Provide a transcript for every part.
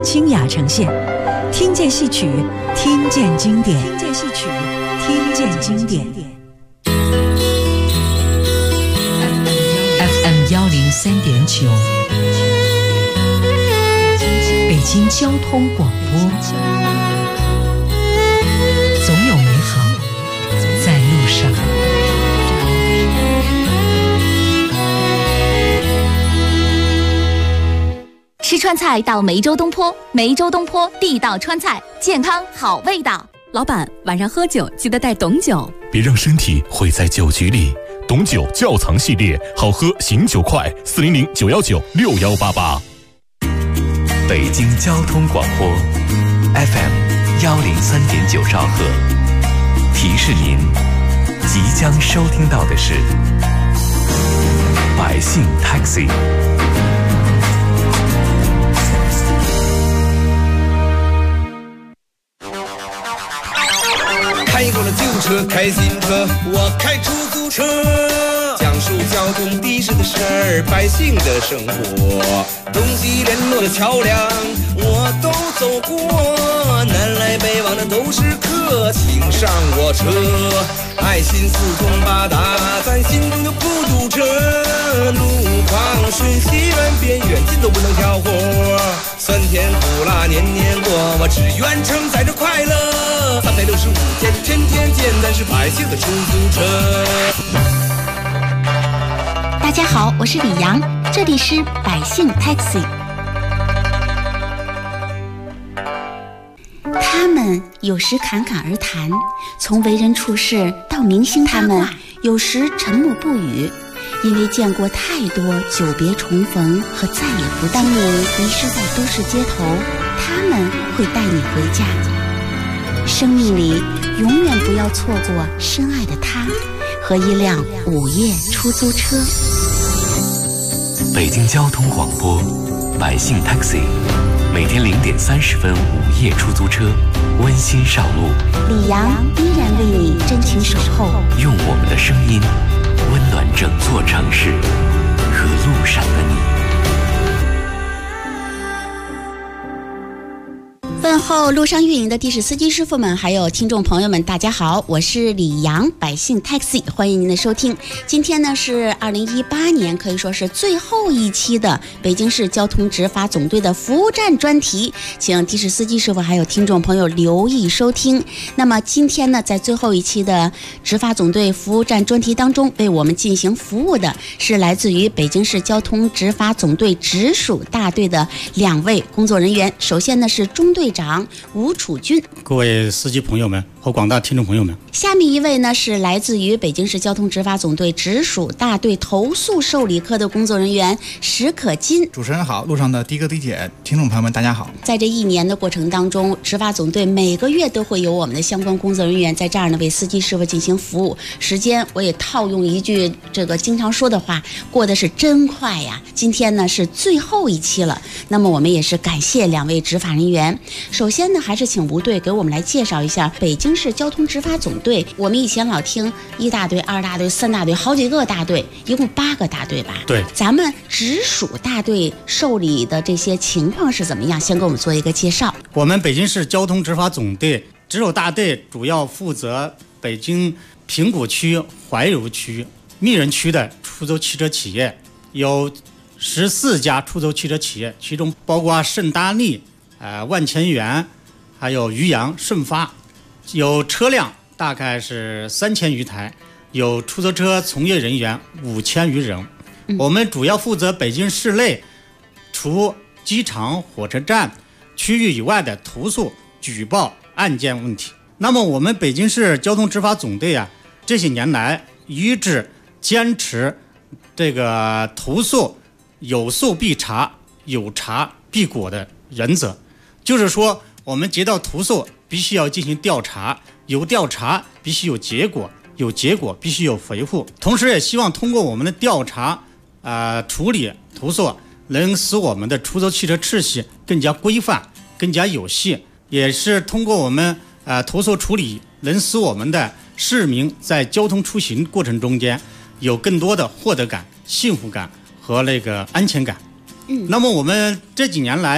清雅呈现，听见戏曲，听见经典，听见戏曲，听见经典。FM 103.9，北京交通广播，总有美好在路上。 吃川菜到梅州东坡，梅州东坡地道川菜，健康好味道。 老板，晚上喝酒记得带董酒， 别让身体毁在酒局里。董酒窖藏系列，好喝醒酒快，400-919-6188。 北京交通广播 FM 103.9兆赫，提示您即将收听到的是百姓 Taxi。 开过了旧车，开新车，我开出租车，讲述交通的士的事儿，百姓的生活，东西联络的桥梁我都走过，南来北往的都是客，请上我车，爱心四通八达，咱心中就不堵车，路旁顺西远边远近都不能挑活，酸甜苦辣年年过，我只愿承载着快乐，365天天天见，咱是百姓的出租车。 大家好，我是李阳，这里是百姓 Taxi。 他们有时侃侃而谈，从为人处事到明星他们有时沉默不语，因为见过太多久别重逢和再也不当你迷失在都市街头，他们会带你回家。生命里永远不要错过深爱的他和一辆午夜出租车。 北京交通广播百姓 Taxi， 每天0点30分午夜出租车，温馨上路。 李阳依然为你真情守候， 用我们的声音温暖整座城市和路上的你。 问候路上运营的的士司机师傅们，还有听众朋友们，大家好，我是李阳，百姓 Taxi， 欢迎您的收听。今天呢是2018年，可以说是最后一期的北京市交通执法总队的服务站专题，请的士司机师傅还有听众朋友留意收听。那么今天呢，在最后一期的执法总队服务站专题当中，为我们进行服务的是来自于北京市交通执法总队直属大队的2位工作人员。首先呢是中队长吴楚军， 各位司机朋友们和广大听众朋友们。 下面一位呢是来自于北京市交通执法总队直属大队投诉受理科的工作人员石可金。 主持人好，路上的的哥的姐，听众朋友们大家好。 在这1年的过程当中，执法总队每个月都会有我们的相关工作人员在这儿呢为司机师傅进行服务。时间我也套用一句这个经常说的话，过得是真快呀。今天呢是最后一期了，那么我们也是感谢2位执法人员。首先呢还是请吴队给我们来介绍一下北京市交通执法总队。我们以前老听1大队、2大队、3大队，好几个大队，一共8个大队吧？ 对。 咱们直属大队受理的这些情况是怎么样？先给我们做一个介绍。 我们北京市交通执法总队直属大队主要负责北京平谷区、怀柔区、密云区的出租汽车企业，有14家出租汽车企业，其中包括盛大利、万千源，还有余阳、顺发，有车辆大概是3000余台，有出租车从业人员5000余人。我们主要负责北京市内除机场、火车站区域以外的投诉、举报案件问题。那么我们北京市交通执法总队啊，这些年来一直坚持这个投诉有诉必查、有查必果的原则，就是说我们接到投诉必须要进行调查，有调查必须有结果，有结果必须有回复。同时也希望通过我们的调查处理投诉，能使我们的出租汽车秩序更加规范、更加有序，也是通过我们投诉处理，能使我们的市民在交通出行过程中间有更多的获得感、幸福感和那个安全感。那么我们这几年来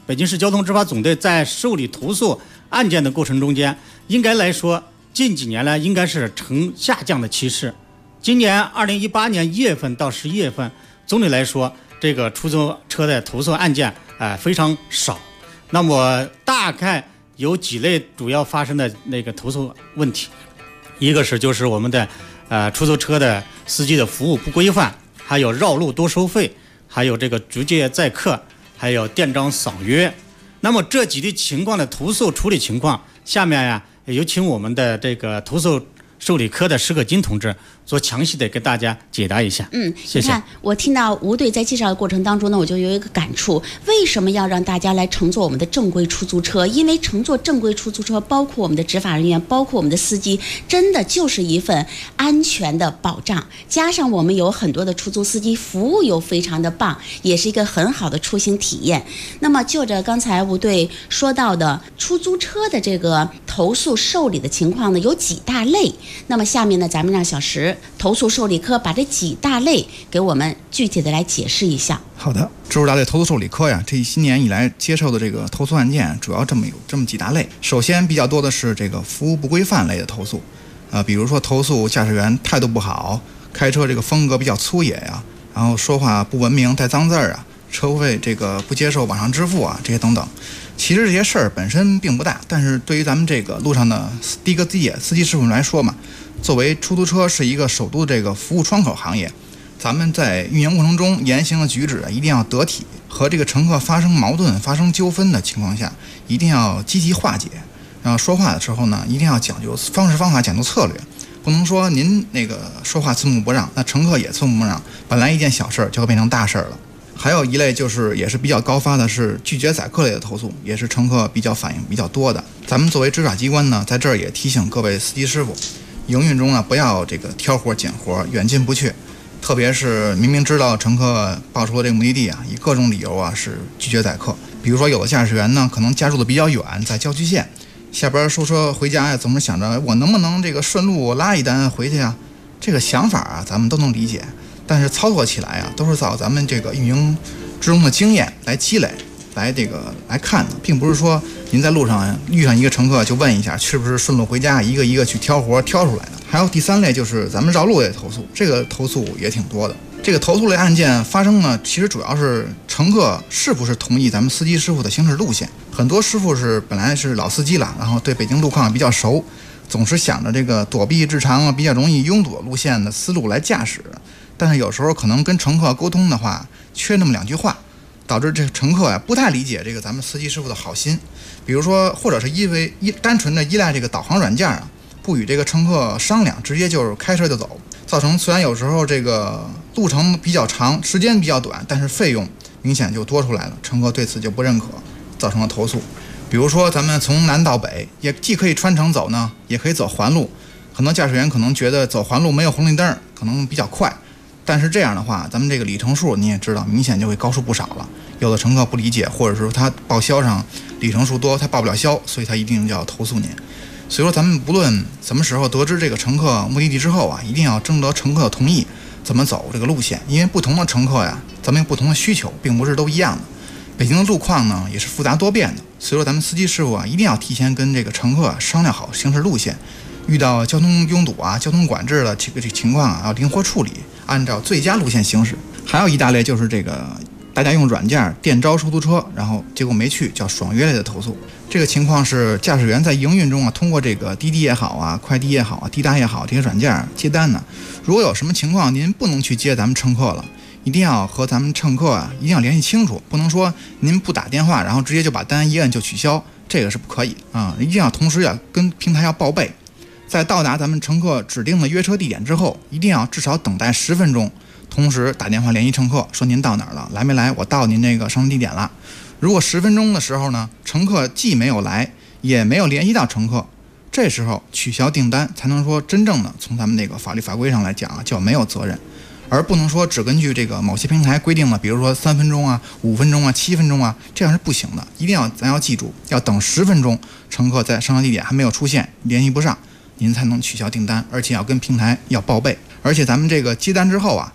北京市交通执法总队在受理投诉案件的过程中间，应该来说近几年来应该是呈下降的趋势。今年2018年1月份到11月份，总体来说这个出租车的投诉案件非常少。那么大概有几类主要发生的那个投诉问题，一个是就是我们的出租车的司机的服务不规范，还有绕路多收费，还有这个逐节载客，还有店长扫约。那么这几类情况的投诉处理情况，下面有请我们的这个投诉受理科的石可金同志做详细的给大家解答一下。谢谢。 你看，我听到吴队在介绍的过程当中呢，我就有一个感触：为什么要让大家来乘坐我们的正规出租车？因为乘坐正规出租车，包括我们的执法人员，包括我们的司机，真的就是一份安全的保障。加上我们有很多的出租司机服务又非常的棒，也是一个很好的出行体验。那么就着刚才吴队说到的出租车的这个投诉受理的情况呢，有几大类。那么下面呢，咱们让小石投诉受理科把这几大类给我们具体的来解释一下。 好的，支付大队投诉受理科呀，这一年以来接受的这个投诉案件主要有这么几大类。首先比较多的是这个服务不规范类的投诉，比如说投诉驾驶员态度不好，开车这个风格比较粗野呀，然后说话不文明带脏字儿啊，车费这个不接受网上支付啊，这些等等。其实这些事儿本身并不大，但是对于咱们这个路上的的哥司机师傅们来说嘛，作为出租车是一个首都这个服务窗口行业，咱们在运营过程中言行的举止一定要得体，和这个乘客发生矛盾、发生纠纷的情况下，一定要积极化解。然后说话的时候呢，一定要讲究方式方法，讲究策略，不能说您那个说话寸步不让，那乘客也寸步不让，本来一件小事就会变成大事了。还有一类就是也是比较高发的是拒绝载客类的投诉，也是乘客比较反映比较多的。咱们作为执法机关呢，在这儿也提醒各位司机师傅，营运中不要这个挑活拣活，远近不去。特别是明明知道乘客报出了这个目的地以各种理由是拒绝载客。比如说有的驾驶员呢，可能家住的比较远，在郊区县，下班收车回家总是想着我能不能这个顺路拉一单回去啊？这个想法咱们都能理解。但是操作起来都是照咱们这个运营之中的经验来积累，来看的，并不是说您在路上遇上一个乘客就问一下是不是顺路回家，一个一个去挑活挑出来的。还有第三类就是咱们绕路类投诉，这个投诉也挺多的。这个投诉类案件发生呢，其实主要是乘客是不是同意咱们司机师傅的行驶路线。很多师傅是本来是老司机了，然后对北京路况比较熟，总是想着这个躲避日常比较容易拥堵路线的思路来驾驶。但是有时候可能跟乘客沟通的话缺那么两句话，导致这个乘客不太理解这个咱们司机师傅的好心。比如说或者是单纯的依赖这个导航软件不与这个乘客商量，直接就是开车就走，造成虽然有时候这个路程比较长，时间比较短，但是费用明显就多出来了，乘客对此就不认可，造成了投诉。比如说咱们从南到北也既可以穿城走呢，也可以走环路，可能驾驶员可能觉得走环路没有红绿灯可能比较快，但是这样的话咱们这个里程数你也知道明显就会高出不少了。有的乘客不理解，或者是他报销上里程数多他报不了销，所以他一定就要投诉您。所以说咱们不论什么时候得知这个乘客目的地之后一定要征得乘客的同意怎么走这个路线，因为不同的乘客咱们有不同的需求，并不是都一样的。北京的路况呢也是复杂多变的，所以说咱们司机师傅一定要提前跟这个乘客商量好行驶路线，遇到交通拥堵交通管制的这个情况要灵活处理，按照最佳路线行驶。还有一大类就是这个大家用软件电招出租车，然后结果没去，叫爽约类的投诉。这个情况是驾驶员在营运中通过这个滴滴也好快滴也好滴答也好这些软件接单呢，如果有什么情况您不能去接咱们乘客了，一定要和咱们乘客一定要联系清楚，不能说您不打电话然后直接就把单一摁就取消，这个是不可以一定要同时跟平台要报备。在到达咱们乘客指定的约车地点之后，一定要至少等待10分钟，同时打电话联系乘客说您到哪儿了，来没来，我到您那个上车地点了。如果10分钟的时候呢，乘客既没有来也没有联系到乘客，这时候取消订单才能说真正的从咱们那个法律法规上来讲就没有责任，而不能说只根据这个某些平台规定了，比如说3分钟5分钟7分钟这样是不行的。一定要咱要记住，要等10分钟，乘客在上车地点还没有出现，联系不上，您才能取消订单，而且要跟平台要报备。而且咱们这个接单之后一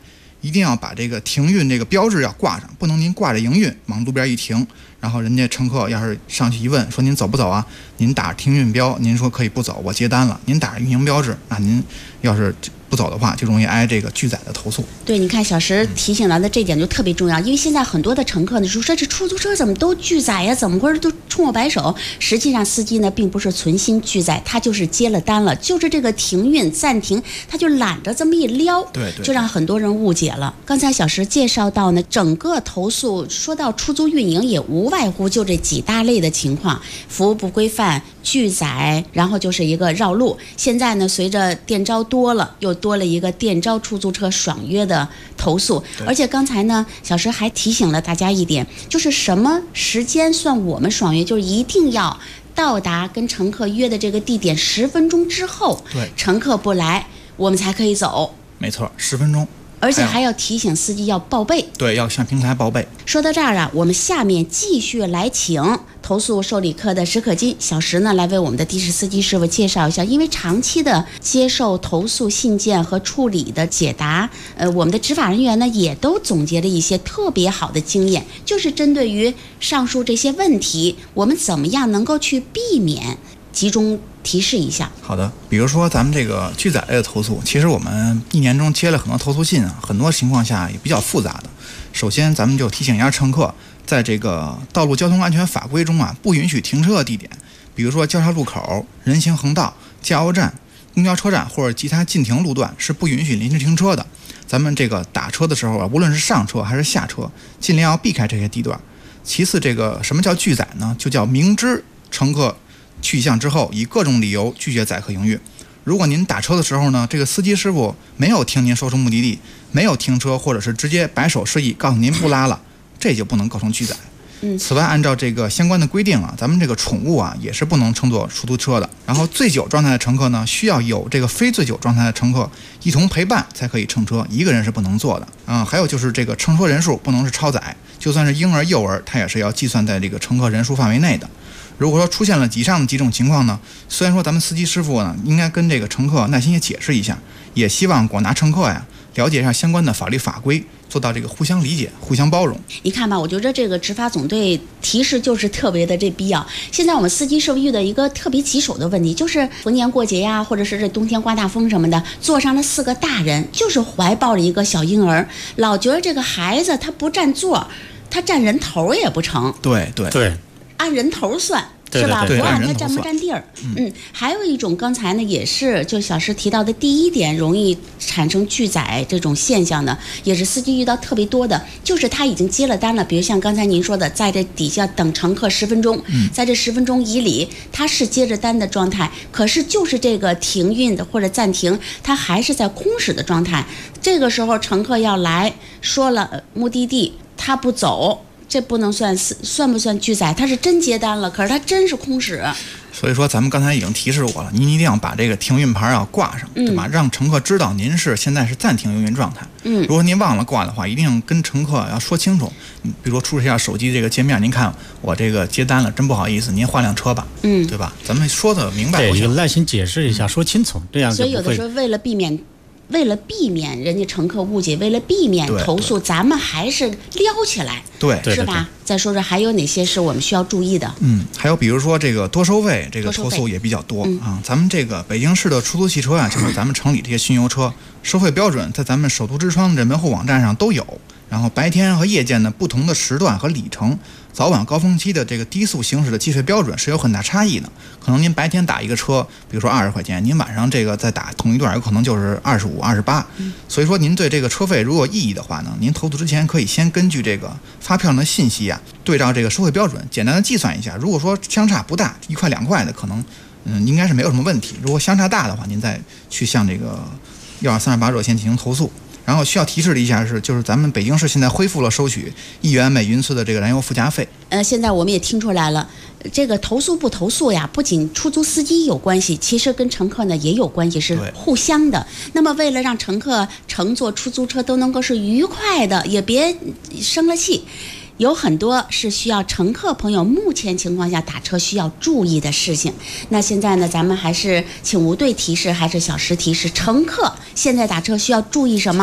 一定要把这个停运这个标志要挂上，不能您挂着营运往路边一停，然后人家乘客要是上去一问说您走不走啊，您打停运标，您说可以不走，我接单了，您打运营标志，那您要是不走的话，就容易挨这个拒载的投诉。 对，你看小石提醒到的这点就特别重要，因为现在很多的乘客呢说这出租车怎么都拒载呀，怎么回事都冲我摆手。实际上司机呢并不是存心拒载，他就是接了单了，就是这个停运暂停，他就懒着这么一撩， 对， 就让很多人误解了。刚才小石介绍到呢，整个投诉说到出租运营也无外乎就这几大类的情况：服务不规范、拒载，然后就是一个绕路。现在呢，随着电招多了，又多了一个电招出租车爽约的投诉。而且刚才呢，小石还提醒了大家一点，就是什么时间算我们爽约，就是一定要到达跟乘客约的这个地点10分钟之后， 对， 乘客不来，我们才可以走。 没错，10分钟。 而且还要提醒司机要报备， 对，要向平台报备。 说到这儿啊，我们下面继续来请投诉受理科的石可金小石呢，来为我们的的士司机师傅介绍一下。因为长期的接受投诉信件和处理的解答，我们的执法人员呢也都总结了一些特别好的经验，就是针对于上述这些问题，我们怎么样能够去避免，集中提示一下。 好的，比如说咱们这个拒载类的投诉，其实我们一年中接了很多投诉信啊，很多情况下也比较复杂的。首先咱们就提醒一下乘客，在这个道路交通安全法规中啊，不允许停车的地点，比如说交叉路口、人行横道、加油站、公交车站或者其他禁停路段是不允许临时停车的。咱们这个打车的时候啊，无论是上车还是下车，尽量要避开这些地段。其次，这个什么叫拒载呢？就叫明知乘客去向之后，以各种理由拒绝载客营运。如果您打车的时候呢，这个司机师傅没有听您说出目的地，没有停车，或者是直接摆手示意告诉您不拉了，这就不能构成拒载。此外，按照这个相关的规定啊，咱们这个宠物啊也是不能乘坐出租车的。然后醉酒状态的乘客呢，需要有这个非醉酒状态的乘客一同陪伴才可以乘车，一个人是不能坐的啊。还有就是这个乘车人数不能是超载，就算是婴儿、幼儿，它也是要计算在这个乘客人数范围内的。如果说出现了以上的几种情况呢，虽然说咱们司机师傅呢应该跟这个乘客耐心也解释一下，也希望广大乘客呀了解一下相关的法律法规，做到这个互相理解、互相包容。 你看吧，我觉得这个执法总队提示就是特别的这必要。现在我们司机是不是遇到一个特别棘手的问题，就是逢年过节呀，或者是这冬天刮大风什么的，坐上了4个大人，就是怀抱了一个小婴儿，老觉得这个孩子他不占座，他占人头也不成。 对， 按人头算。 对是吧？ 对不按他占不占地儿。还有一种，刚才呢也是就小石提到的第一点，容易产生拒载这种现象呢，也是司机遇到特别多的，就是他已经接了单了，比如像刚才您说的，在这底下等乘客10分钟，在这10分钟以里，他是接着单的状态，可是就是这个停运的或者暂停，他还是在空驶的状态。这个时候乘客要来说了目的地，他不走。这不能算不算拒载？他是真接单了，可是他真是空驶。 所以说咱们刚才已经提示过了，您一定要把这个停运牌要挂上，对吧？让乘客知道您现在是暂停营运状态。如果您忘了挂的话，一定跟乘客要说清楚。比如说出示一下手机这个界面，您看我这个接单了，真不好意思，您换辆车吧，对吧？咱们说的明白不行， 对，耐心解释一下，说清楚，这样就不会。 所以有的时候为了避免人家乘客误解，为了避免投诉，咱们还是撩起来， 对， 是吧？再说说还有哪些是我们需要注意的？ 还有比如说这个多收费，这个投诉也比较多啊。咱们这个北京市的出租汽车啊，就是咱们城里这些巡游车，收费标准在咱们首都之窗的门户网站上都有。然后白天和夜间的不同的时段和里程，早晚高峰期的这个低速行驶的计费标准是有很大差异的。可能您白天打一个车，比如说20块钱，您晚上这个再打同一段，有可能就是25、28。所以说您对这个车费如果有异议的话呢，您投诉之前可以先根据这个发票上的信息啊，对照这个收费标准，简单的计算一下。如果说相差不大，1块2块的，可能应该是没有什么问题。如果相差大的话，您再去向这个12328热线进行投诉。然后需要提示的一下就是咱们北京市现在恢复了收取1元每匀次的这个燃油附加费。 现在我们也听出来了，这个投诉不投诉呀，不仅出租司机有关系，其实跟乘客呢也有关系，是互相的。那么为了让乘客乘坐出租车都能够是愉快的，也别生了气，有很多是需要乘客朋友目前情况下打车需要注意的事情。那现在呢，咱们还是请吴队提示，还是小石提示，乘客现在打车需要注意什么？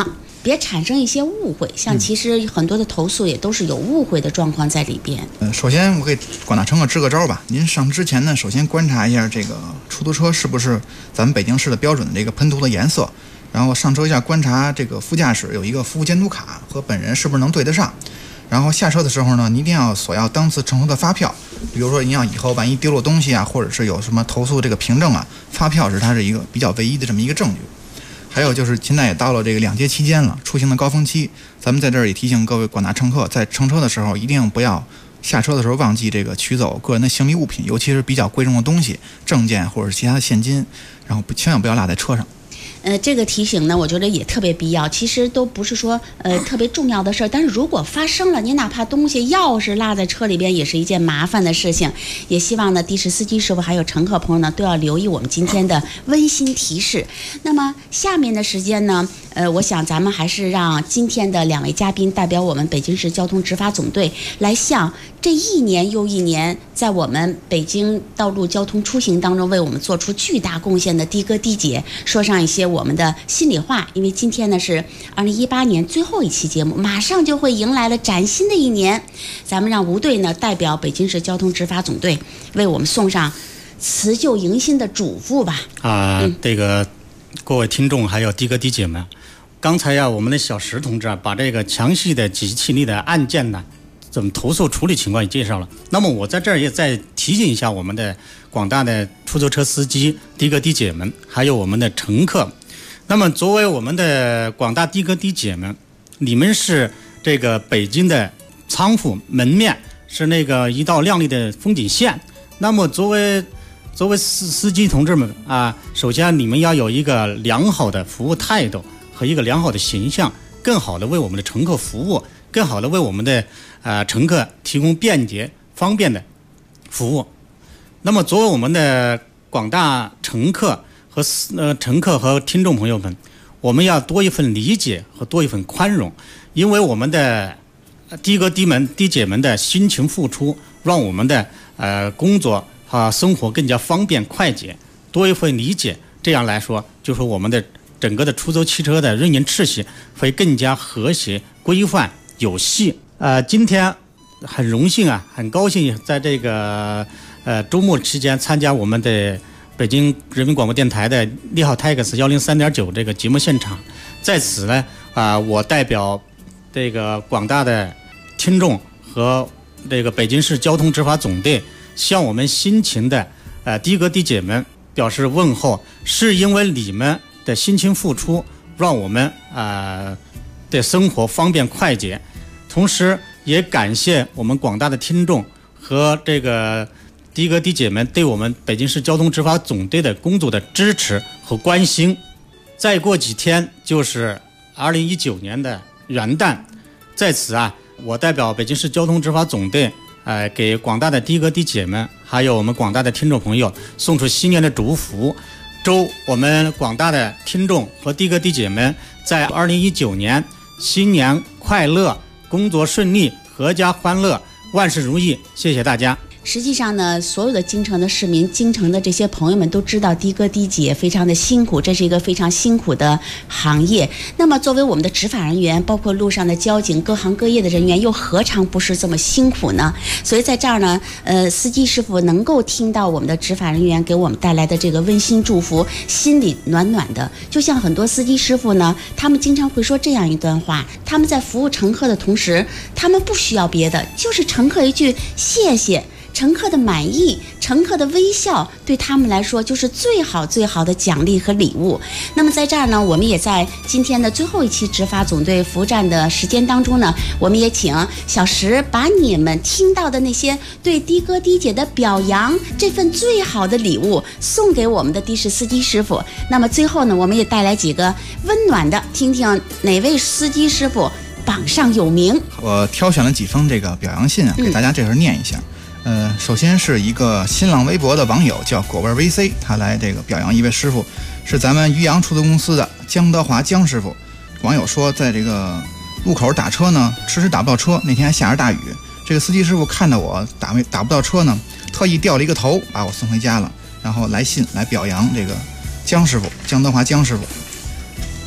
别产生一些误会。像其实很多的投诉也都是有误会的状况在里边。 首先我给广大乘客支个招吧。您上之前呢，首先观察一下这个出租车是不是咱们北京市的标准的这个喷涂的颜色，然后上车一下观察这个副驾驶有一个服务监督卡和本人是不是能对得上。然后下车的时候呢，您一定要索要当次乘车的发票，比如说您要以后万一丢了东西啊，或者是有什么投诉这个凭证啊，发票是它是一个比较唯一的这么一个证据。还有就是现在也到了这个2节期间了，出行的高峰期，咱们在这儿也提醒各位广大乘客，在乘车的时候一定不要下车的时候忘记这个取走个人的行李物品，尤其是比较贵重的东西，证件或者是其他的现金，然后千万不要落在车上。 这个提醒呢，我觉得也特别必要。其实都不是说特别重要的事儿，但是如果发生了，你哪怕东西钥匙落在车里边，也是一件麻烦的事情。也希望呢，的士司机师傅还有乘客朋友呢，都要留意我们今天的温馨提示。那么下面的时间呢，我想咱们还是让今天的2位嘉宾代表我们北京市交通执法总队来向这一年又一年在我们北京道路交通出行当中为我们做出巨大贡献的的哥的姐说上一些我们的心里话。因为今天呢是2018年最后一期节目，马上就会迎来了崭新的一年，咱们让吴队呢代表北京市交通执法总队为我们送上辞旧迎新的嘱咐吧。 这个各位听众还有的哥的姐们，刚才呀我们的小石同志把这个详细的几起例的案件呢怎么投诉处理情况也介绍了。那么我在这儿也再提醒一下我们的广大的出租车司机的哥的姐们，还有我们的乘客。那么作为我们的广大的哥的姐们，你们是这个北京的仓库门面，是那个一道亮丽的风景线。那么作为司机同志们啊，首先你们要有一个良好的服务态度和一个良好的形象，更好的为我们的乘客服务，更好的为我们的乘客提供便捷方便的服务。那么作为我们的广大乘客和听众朋友们，我们要多一份理解和多一份宽容，因为我们的的哥的姐们的辛勤付出，让我们的工作和生活更加方便快捷，多一份理解，这样来说就是我们的整个的出租汽车的运营秩序会更加和谐规范有序。今天很荣幸很高兴在这个周末期间参加我们的北京人民广播电台的利号 TAX 103.9这个节目现场。在此呢我代表这个广大的听众和这个北京市交通执法总队向我们辛勤的的哥的姐们表示问候，是因为你们的辛勤付出让我们的生活方便快捷，同时也感谢我们广大的听众和这个的哥的姐们对我们北京市交通执法总队的工作的支持和关心。再过几天就是2019年的元旦，在此我代表北京市交通执法总队给广大的的哥的姐们还有我们广大的听众朋友送出新年的祝福，祝我们广大的听众和的哥的姐们在2019年新年快乐，工作顺利，阖家欢乐，万事如意。谢谢大家。 实际上呢，所有的京城的市民，京城的这些朋友们都知道的哥的姐非常的辛苦，这是一个非常辛苦的行业。那么作为我们的执法人员，包括路上的交警，各行各业的人员，又何尝不是这么辛苦呢？所以在这儿呢，司机师傅能够听到我们的执法人员给我们带来的这个温馨祝福，心里暖暖的。就像很多司机师傅呢，他们经常会说这样一段话，他们在服务乘客的同时，他们不需要别的，就是乘客一句谢谢，乘客的满意，乘客的微笑，对他们来说就是最好最好的奖励和礼物。那么在这儿呢，我们也在今天的最后一期执法总队服务站的时间当中呢，我们也请小石把你们听到的那些对的哥的姐的表扬，这份最好的礼物送给我们的的士司机师傅。那么最后呢，我们也带来几个温暖的，听听哪位司机师傅榜上有名。 我挑选了几封这个表扬信给大家这会儿念一下。首先是一个新浪微博的网友叫果味 VC， 他来这个表扬一位师傅，是咱们渔阳出租公司的江德华江师傅。网友说，在这个路口打车呢，迟迟打不到车，那天还下着大雨，这个司机师傅看到我打不到车呢，特意掉了一个头把我送回家了，然后来信来表扬这个江师傅，江德华江师傅。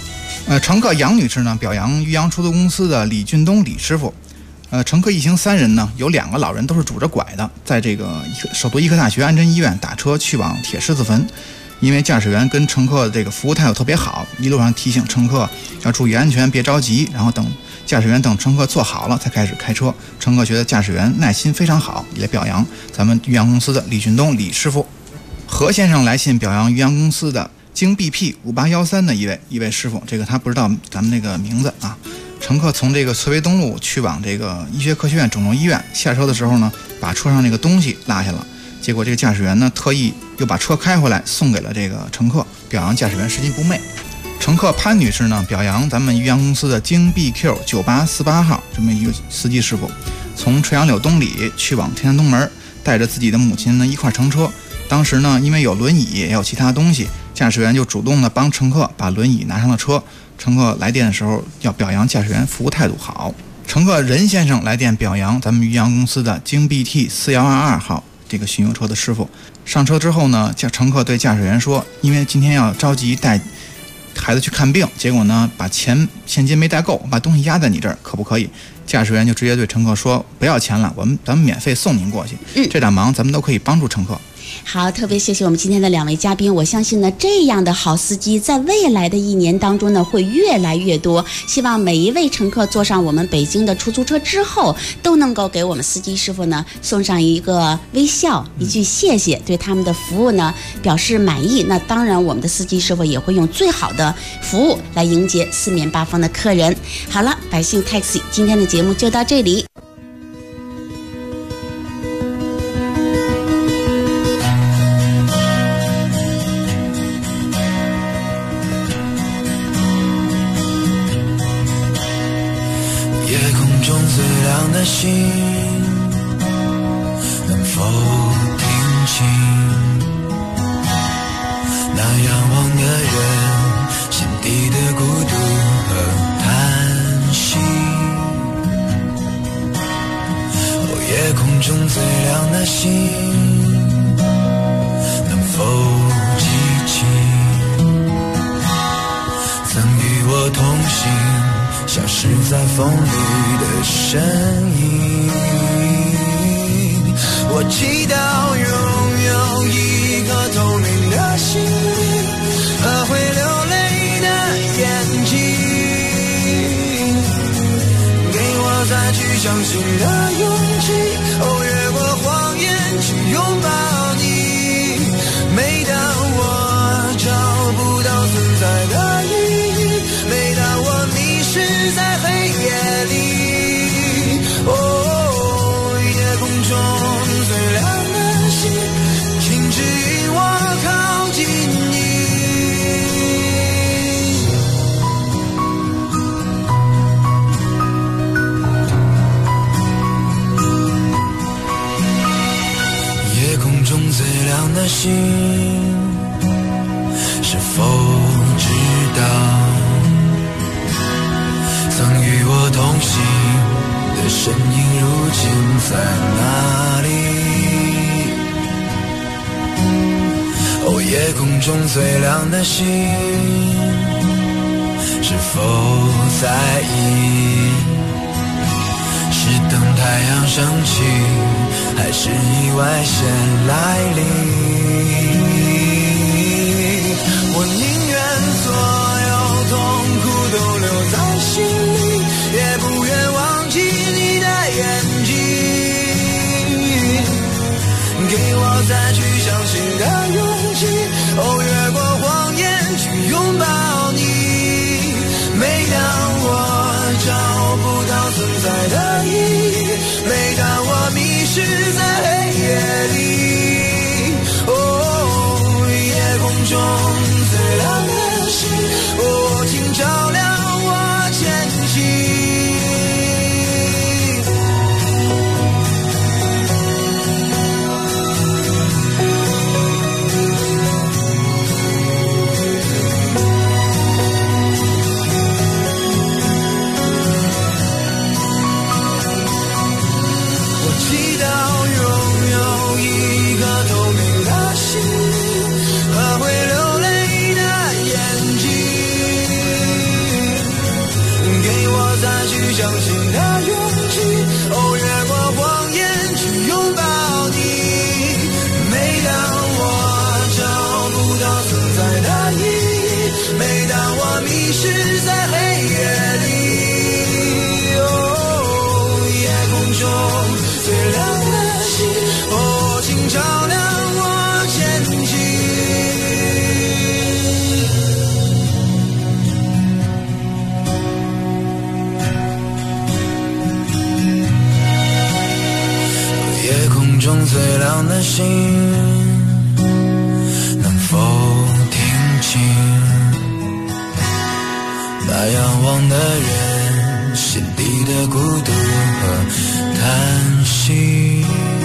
乘客杨女士呢表扬渔阳出租公司的李俊东李师傅。乘客一行3人呢，有2个老人都是拄着拐的，在这个首都医科大学安贞医院打车去往铁狮子坟。因为驾驶员跟乘客的这个服务态度特别好，一路上提醒乘客要注意安全，别着急，然后等驾驶员等乘客坐好了才开始开车。乘客觉得驾驶员耐心非常好，也表扬咱们渔阳公司的李俊东李师傅。何先生来信表扬渔阳公司的京 BP5813的一位师傅，这个他不知道咱们那个名字啊。乘客从这个翠微东路去往这个医学科学院肿瘤医院，下车的时候呢，把车上那个东西落下了。结果这个驾驶员呢，特意又把车开回来送给了这个乘客，表扬驾驶员拾金不昧。乘客潘女士呢，表扬咱们渔阳公司的京 BQ9848号这么一个司机师傅，从垂杨柳东里去往天山东门，带着自己的母亲呢一块乘车。当时呢，因为有轮椅也有其他东西，驾驶员就主动的帮乘客把轮椅拿上了车。乘客来电的时候要表扬驾驶员服务态度好。乘客任先生来电表扬咱们渔阳公司的京 BT4122号这个巡游车的师傅。上车之后呢，乘客对驾驶员说，因为今天要着急带孩子去看病，结果呢把现金没带够，把东西压在你这儿，可不可以？驾驶员就直接对乘客说，不要钱了，咱们免费送您过去。这点忙咱们都可以帮助乘客。 好，特别谢谢我们今天的2位嘉宾。我相信呢，这样的好司机在未来的1年当中呢，会越来越多。希望每一位乘客坐上我们北京的出租车之后，都能够给我们司机师傅呢送上一个微笑，一句谢谢，对他们的服务呢表示满意。那当然，我们的司机师傅也会用最好的服务来迎接4面8方的客人。好了，百姓 Taxi 今天的节目就到这里。 的心能否听清那仰望的人心底的孤独和叹息？夜空中最亮的星能否记起曾与我同行消失在风里的身影？我祈祷拥有一颗透明的心灵和会流泪的眼睛，给我再去相信的勇气，越过谎言去拥抱你。每当我找不到存在的意义，每当我迷失在黑夜里，夜空中最亮的星，请指引我靠近你。夜空中最亮的星，是否知道曾与我同行的身影如今在哪里？夜空中最亮的星，是否在意？是等太阳升起，还是意外先来临？我宁愿所有痛苦都留在心里，也不愿忘记你的眼睛，给我再去相信的勇气，越过谎言去拥抱你。每当我找不到存在的意义，每当我迷失在黑夜里，夜空中最亮的星，请照亮我前行。我祈祷拥心，能否听清那仰望的人心底的孤独和叹息。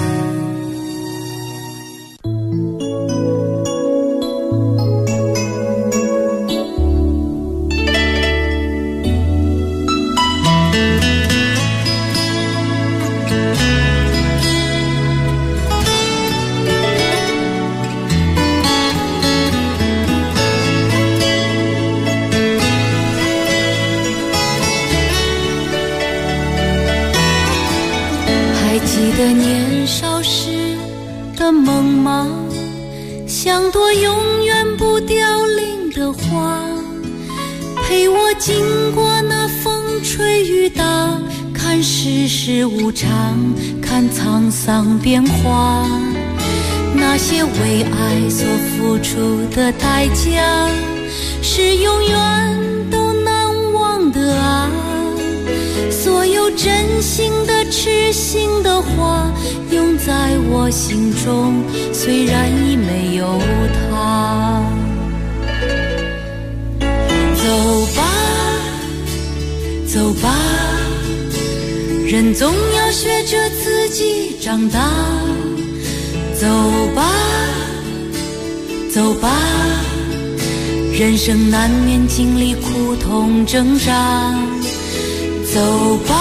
年少时的梦吗？像朵永远不凋零的花，陪我经过那风吹雨打，看世事无常，看沧桑变化。那些为爱所付出的代价，是永远都难忘的啊。所有真心的痴心的话永在我心中，虽然已没有他。走吧走吧，人总要学着自己长大。走吧走吧，人生难免经历苦痛挣扎。走吧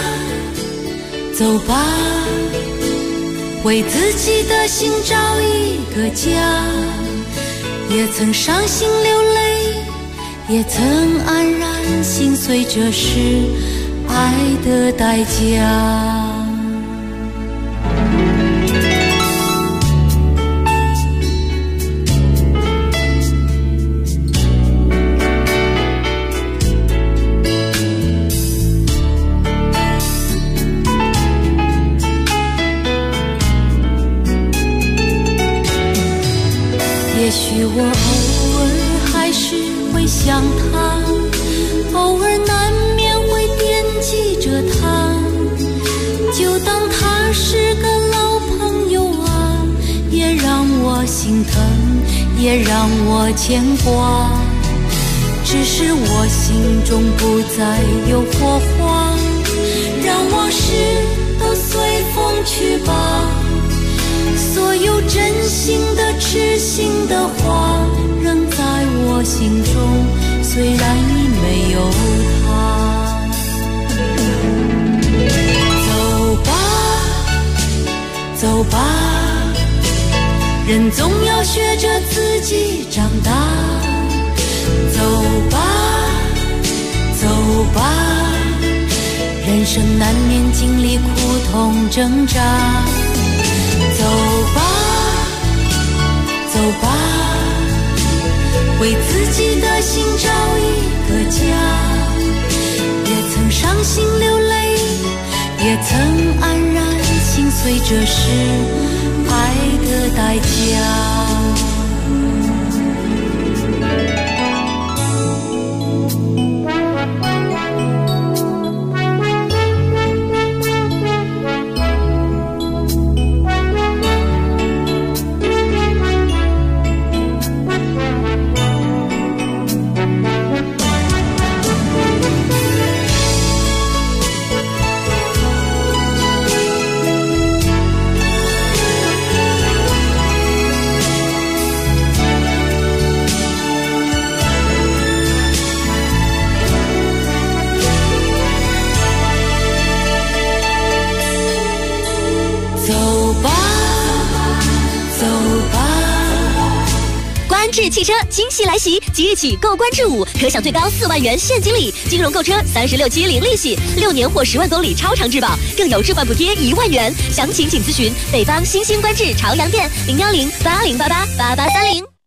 走吧，为自己的心找一个家。也曾伤心流泪，也曾黯然心碎，这是爱的代价。也许我偶尔还是会想他，偶尔难免会惦记着他，就当他是个老朋友啊，也让我心疼，也让我牵挂。只是我心中不再有火花，让往事都随风去吧。所有真心的痴心的话仍在我心中，虽然已没有他。走吧走吧，人总要学着自己长大。走吧走吧，人生难免经历苦痛挣扎。走吧走吧，为自己的心找一个家。也曾伤心流泪，也曾黯然心碎，这是爱的代价。 观致汽车惊喜来袭，即日起购观致5可享最高4万元现金礼，金融购车36期零利息，6年或10万公里超长质保，更有置换补贴1万元。详情请咨询北方新兴观致朝阳店01080888830。